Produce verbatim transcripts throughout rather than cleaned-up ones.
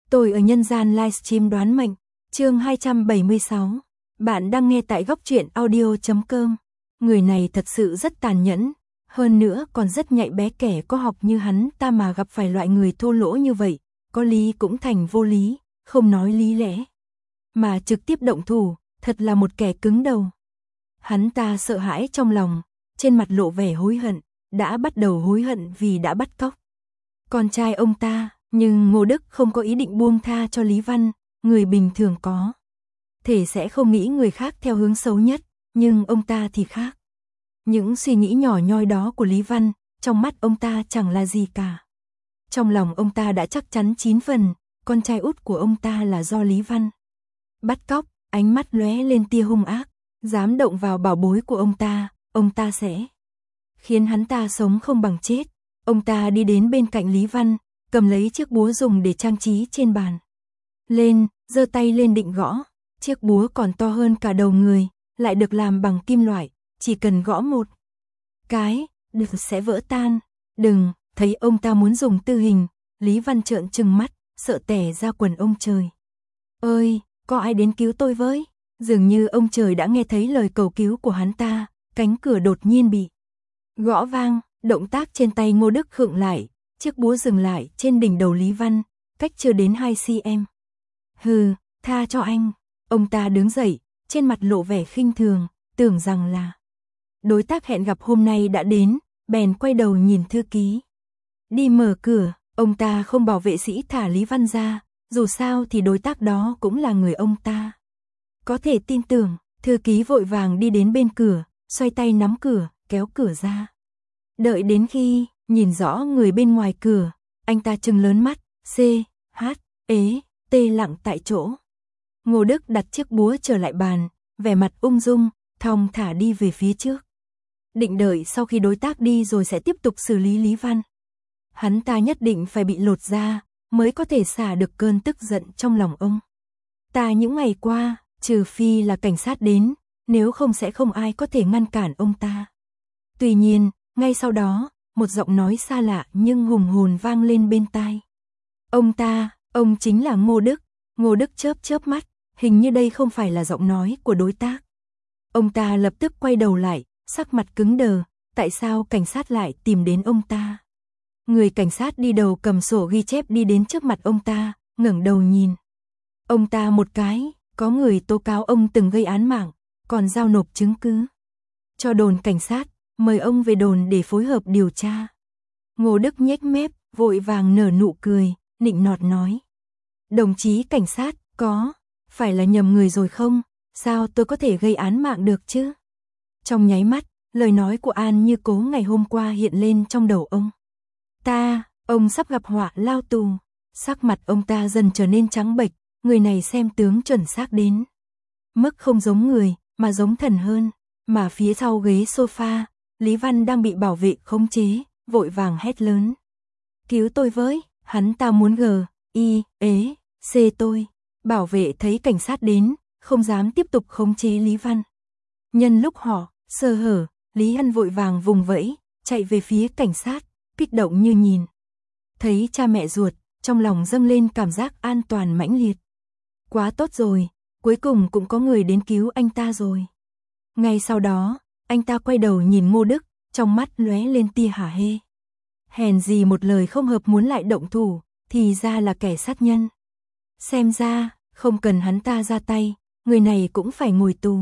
Tôi ở nhân gian livestream đoán mệnh, chương hai trăm bảy mươi sáu. Bạn đang nghe tại góc truyện audio chấm com. Người này thật sự rất tàn nhẫn, hơn nữa còn rất nhạy bé, kẻ có học như hắn ta mà gặp phải loại người thô lỗ như vậy, có lý cũng thành vô lý, không nói lý lẽ, mà trực tiếp động thủ, thật là một kẻ cứng đầu. Hắn ta sợ hãi trong lòng, trên mặt lộ vẻ hối hận, đã bắt đầu hối hận vì đã bắt cóc con trai ông ta. Nhưng Ngô Đức không có ý định buông tha cho Lý Văn, người bình thường có thể sẽ không nghĩ người khác theo hướng xấu nhất, nhưng ông ta thì khác. Những suy nghĩ nhỏ nhoi đó của Lý Văn, trong mắt ông ta chẳng là gì cả. Trong lòng ông ta đã chắc chắn chín phần, con trai út của ông ta là do Lý Văn bắt cóc, ánh mắt lóe lên tia hung ác, dám động vào bảo bối của ông ta, ông ta sẽ khiến hắn ta sống không bằng chết. Ông ta đi đến bên cạnh Lý Văn, cầm lấy chiếc búa dùng để trang trí trên bàn lên, giơ tay lên định gõ. Chiếc búa còn to hơn cả đầu người, lại được làm bằng kim loại, chỉ cần gõ một cái, được sẽ vỡ tan. Đừng, thấy ông ta muốn dùng tư hình, Lý Văn trợn trừng mắt, sợ tè ra quần. Ông trời ơi, có ai đến cứu tôi với? Dường như ông trời đã nghe thấy lời cầu cứu của hắn ta, cánh cửa đột nhiên bị gõ vang, động tác trên tay Ngô Đức khựng lại. Chiếc búa dừng lại trên đỉnh đầu Lý Văn, cách chưa đến hai xăng-ti-mét. Hừ, tha cho anh. Ông ta đứng dậy, trên mặt lộ vẻ khinh thường, tưởng rằng là đối tác hẹn gặp hôm nay đã đến, bèn quay đầu nhìn thư ký đi mở cửa. Ông ta không bảo vệ sĩ thả Lý Văn ra, dù sao thì đối tác đó cũng là người ông ta có thể tin tưởng. Thư ký vội vàng đi đến bên cửa, xoay tay nắm cửa, kéo cửa ra. Đợi đến khi nhìn rõ người bên ngoài cửa, anh ta trừng lớn mắt, C, H, ế, T lặng tại chỗ. Ngô Đức đặt chiếc búa trở lại bàn, vẻ mặt ung dung, thong thả đi về phía trước. Định đợi sau khi đối tác đi rồi sẽ tiếp tục xử lý Lý Văn. Hắn ta nhất định phải bị lột da, mới có thể xả được cơn tức giận trong lòng ông ta những ngày qua, trừ phi là cảnh sát đến, nếu không sẽ không ai có thể ngăn cản ông ta. Tuy nhiên, ngay sau đó, một giọng nói xa lạ nhưng hùng hồn vang lên bên tai. Ông ta, ông chính là Ngô Đức. Ngô Đức chớp chớp mắt, hình như đây không phải là giọng nói của đối tác. Ông ta lập tức quay đầu lại, sắc mặt cứng đờ, tại sao cảnh sát lại tìm đến ông ta? Người cảnh sát đi đầu cầm sổ ghi chép đi đến trước mặt ông ta, ngẩng đầu nhìn ông ta một cái, có người tố cáo ông từng gây án mạng, còn giao nộp chứng cứ cho đồn cảnh sát, mời ông về đồn để phối hợp điều tra. Ngô Đức nhếch mép, vội vàng nở nụ cười, nịnh nọt nói. Đồng chí cảnh sát, có phải là nhầm người rồi không? Sao tôi có thể gây án mạng được chứ? Trong nháy mắt, lời nói của An Như Cố ngày hôm qua hiện lên trong đầu ông ta, ông sắp gặp họa lao tù. Sắc mặt ông ta dần trở nên trắng bệch, người này xem tướng chuẩn xác đến mức không giống người, mà giống thần hơn. Mà phía sau ghế sofa, Lý Văn đang bị bảo vệ khống chế, vội vàng hét lớn. Cứu tôi với, hắn ta muốn gờ, y, ế, c tôi. Bảo vệ thấy cảnh sát đến, không dám tiếp tục khống chế Lý Văn. Nhân lúc họ sơ hở, Lý Hân vội vàng vùng vẫy, chạy về phía cảnh sát, kích động như nhìn thấy cha mẹ ruột, trong lòng dâng lên cảm giác an toàn mãnh liệt. Quá tốt rồi, cuối cùng cũng có người đến cứu anh ta rồi. Ngay sau đó, anh ta quay đầu nhìn Ngô Đức, trong mắt lóe lên tia hả hê. Hèn gì một lời không hợp muốn lại động thủ, thì ra là kẻ sát nhân. Xem ra, không cần hắn ta ra tay, người này cũng phải ngồi tù.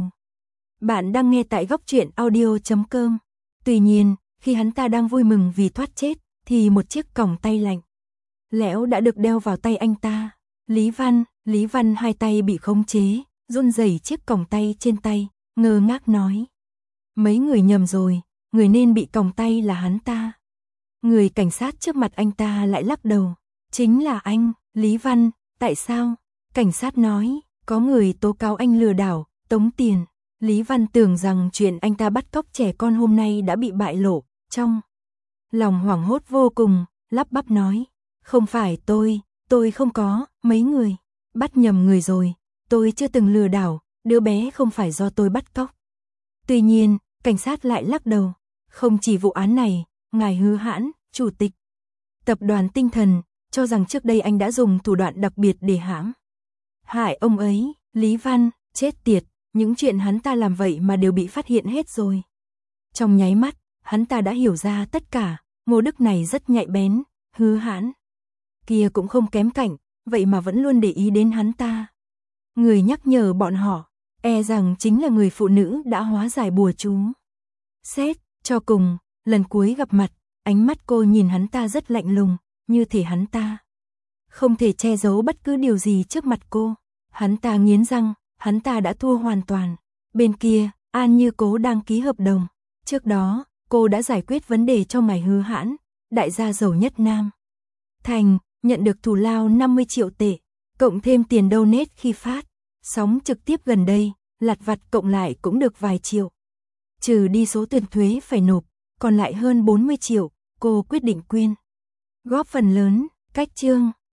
Bạn đang nghe tại góc truyện audio chấm com. Tuy nhiên, khi hắn ta đang vui mừng vì thoát chết, thì một chiếc còng tay lạnh lẽo đã được đeo vào tay anh ta. Lý Văn, Lý Văn hai tay bị khống chế, run rẩy chiếc còng tay trên tay, ngơ ngác nói. Mấy người nhầm rồi, người nên bị còng tay là hắn ta. Người cảnh sát trước mặt anh ta lại lắc đầu. Chính là anh, Lý Văn, tại sao? Cảnh sát nói, có người tố cáo anh lừa đảo, tống tiền. Lý Văn tưởng rằng chuyện anh ta bắt cóc trẻ con hôm nay đã bị bại lộ, trong lòng hoảng hốt vô cùng, lắp bắp nói. Không phải tôi, tôi không có, mấy người bắt nhầm người rồi, tôi chưa từng lừa đảo, đứa bé không phải do tôi bắt cóc. Tuy nhiên, cảnh sát lại lắc đầu. Không chỉ vụ án này, ngài Hứa Hãn, chủ tịch tập đoàn Tinh Thần, cho rằng trước đây anh đã dùng thủ đoạn đặc biệt để hãm hại ông ấy. Lý Văn, chết tiệt, những chuyện hắn ta làm vậy mà đều bị phát hiện hết rồi. Trong nháy mắt, hắn ta đã hiểu ra tất cả, Ngô Đức này rất nhạy bén, hư hãn. Kia cũng không kém cạnh, vậy mà vẫn luôn để ý đến hắn ta. Người nhắc nhở bọn họ, e rằng chính là người phụ nữ đã hóa giải bùa chú. Xét, cho cùng, lần cuối gặp mặt, ánh mắt cô nhìn hắn ta rất lạnh lùng, như thể hắn ta không thể che giấu bất cứ điều gì trước mặt cô. Hắn ta nghiến răng, hắn ta đã thua hoàn toàn. Bên kia, An Như Cố đang ký hợp đồng. Trước đó, cô đã giải quyết vấn đề cho mày hư hãn, đại gia giàu nhất Nam Thành, nhận được thù lao năm mươi triệu tệ, cộng thêm tiền donate khi phát. Sóng trực tiếp gần đây, lặt vặt cộng lại cũng được vài triệu. Trừ đi số tiền thuế phải nộp, còn lại hơn bốn mươi triệu, cô quyết định quyên góp phần lớn. Cách chương